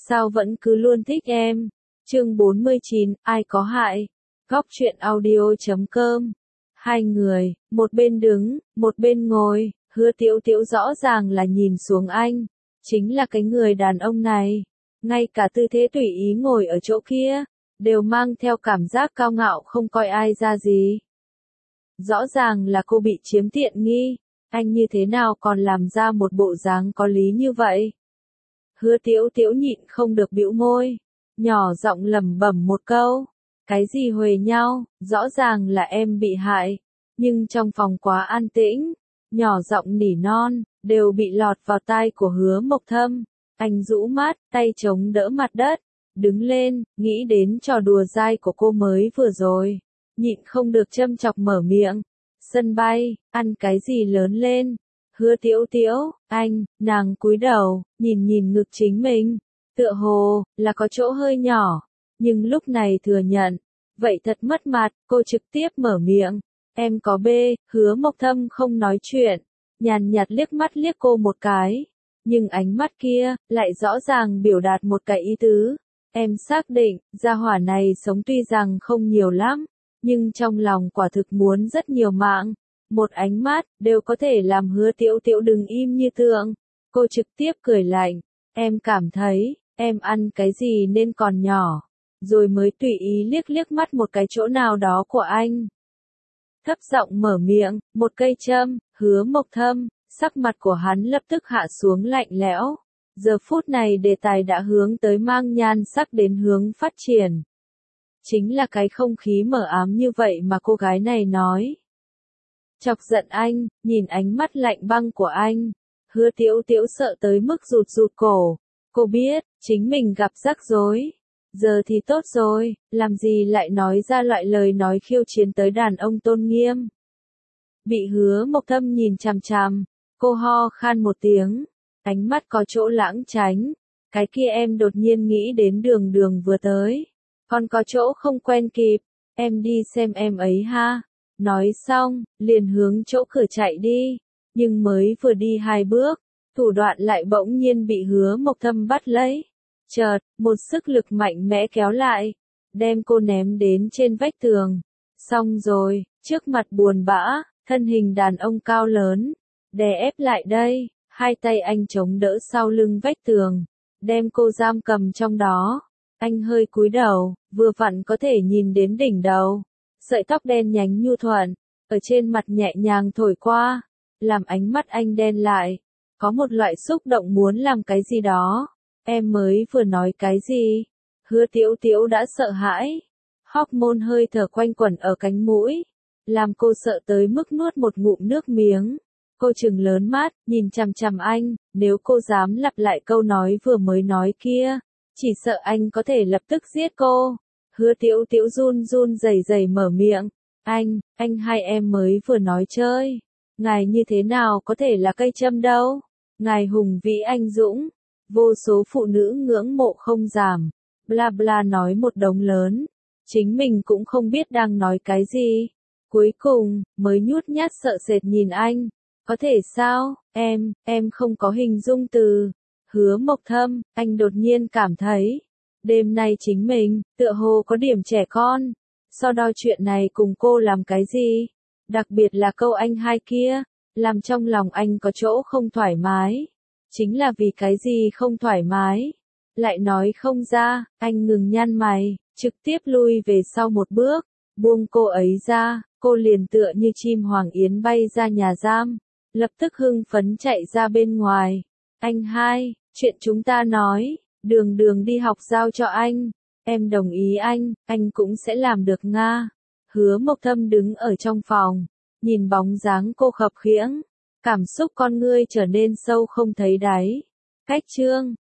sao vẫn cứ luôn thích em. Chương 49, ai có hại? Góc truyện audio.com. Hai người, một bên đứng, một bên ngồi, Hứa Tiểu Tiểu rõ ràng là nhìn xuống anh. Chính là cái người đàn ông này. Ngay cả tư thế tùy ý ngồi ở chỗ kia, đều mang theo cảm giác cao ngạo không coi ai ra gì. Rõ ràng là cô bị chiếm tiện nghi, anh như thế nào còn làm ra một bộ dáng có lý như vậy? Hứa Tiểu Tiểu nhịn không được bĩu môi, nhỏ giọng lẩm bẩm một câu, cái gì huề nhau, rõ ràng là em bị hại, nhưng trong phòng quá an tĩnh, nhỏ giọng nỉ non, đều bị lọt vào tai của Hứa Mộc Thâm. Anh rũ mắt, tay chống đỡ mặt đất, đứng lên, nghĩ đến trò đùa dai của cô mới vừa rồi, nhịn không được châm chọc mở miệng. Sân bay, ăn cái gì lớn lên? Hứa Tiểu Tiểu, anh, nàng cúi đầu, nhìn nhìn ngực chính mình, tựa hồ là có chỗ hơi nhỏ, nhưng lúc này thừa nhận, vậy thật mất mặt, cô trực tiếp mở miệng, em có bê. Hứa Mộc Thâm không nói chuyện, nhàn nhạt liếc mắt liếc cô một cái, nhưng ánh mắt kia lại rõ ràng biểu đạt một cái ý tứ, em xác định, gia hỏa này sống tuy rằng không nhiều lắm, nhưng trong lòng quả thực muốn rất nhiều mạng. Một ánh mắt, đều có thể làm Hứa Tiểu Tiểu đừng im như tượng. Cô trực tiếp cười lạnh, em cảm thấy, em ăn cái gì nên còn nhỏ. Rồi mới tùy ý liếc liếc mắt một cái chỗ nào đó của anh. Thấp giọng mở miệng, một cây châm. Hứa Mộc Thâm, sắc mặt của hắn lập tức hạ xuống lạnh lẽo. Giờ phút này đề tài đã hướng tới mang nhan sắc đến hướng phát triển. Chính là cái không khí mờ ám như vậy mà cô gái này nói. Chọc giận anh, nhìn ánh mắt lạnh băng của anh. Hứa Tiểu Tiểu sợ tới mức rụt rụt cổ. Cô biết, chính mình gặp rắc rối. Giờ thì tốt rồi, làm gì lại nói ra loại lời nói khiêu chiến tới đàn ông tôn nghiêm. Bị Hứa Mộc Thâm nhìn chằm chằm, cô ho khan một tiếng, ánh mắt có chỗ lãng tránh. Cái kia em đột nhiên nghĩ đến Đường Đường vừa tới. Còn có chỗ không quen kịp, em đi xem em ấy ha. Nói xong, liền hướng chỗ cửa chạy đi, nhưng mới vừa đi 2 bước, thủ đoạn lại bỗng nhiên bị Hứa Mộc Thâm bắt lấy. Chợt, một sức lực mạnh mẽ kéo lại, đem cô ném đến trên vách tường. Xong rồi, trước mặt buồn bã, thân hình đàn ông cao lớn, đè ép lại đây, hai tay anh chống đỡ sau lưng vách tường, đem cô giam cầm trong đó. Anh hơi cúi đầu, vừa vặn có thể nhìn đến đỉnh đầu. Sợi tóc đen nhánh nhu thuận, ở trên mặt nhẹ nhàng thổi qua, làm ánh mắt anh đen lại. Có một loại xúc động muốn làm cái gì đó. Em mới vừa nói cái gì? Hứa Tiểu Tiểu đã sợ hãi. Hormone hơi thở quanh quẩn ở cánh mũi, làm cô sợ tới mức nuốt một ngụm nước miếng. Cô trừng lớn mắt, nhìn chằm chằm anh, nếu cô dám lặp lại câu nói vừa mới nói kia, chỉ sợ anh có thể lập tức giết cô. Hứa Tiểu Tiểu run run rẩy rẩy mở miệng, anh hai em mới vừa nói chơi. Ngài như thế nào có thể là cây châm đâu? Ngài hùng vĩ anh dũng, vô số phụ nữ ngưỡng mộ không giảm, bla bla nói một đống lớn. Chính mình cũng không biết đang nói cái gì. Cuối cùng, mới nhút nhát sợ sệt nhìn anh. Có thể sao, em không có hình dung từ. Hứa Mộc Thâm, anh đột nhiên cảm thấy, đêm nay chính mình, tựa hồ có điểm trẻ con. So đo chuyện này cùng cô làm cái gì? Đặc biệt là câu anh hai kia, làm trong lòng anh có chỗ không thoải mái. Chính là vì cái gì không thoải mái? Lại nói không ra, anh ngừng nhăn mày, trực tiếp lui về sau một bước, buông cô ấy ra, cô liền tựa như chim hoàng yến bay ra nhà giam, lập tức hưng phấn chạy ra bên ngoài. Anh hai, chuyện chúng ta nói, Đường Đường đi học giao cho anh, em đồng ý anh cũng sẽ làm được nga. Hứa Mộc Thâm đứng ở trong phòng, nhìn bóng dáng cô khập khiễng, cảm xúc con ngươi trở nên sâu không thấy đáy. Cách chương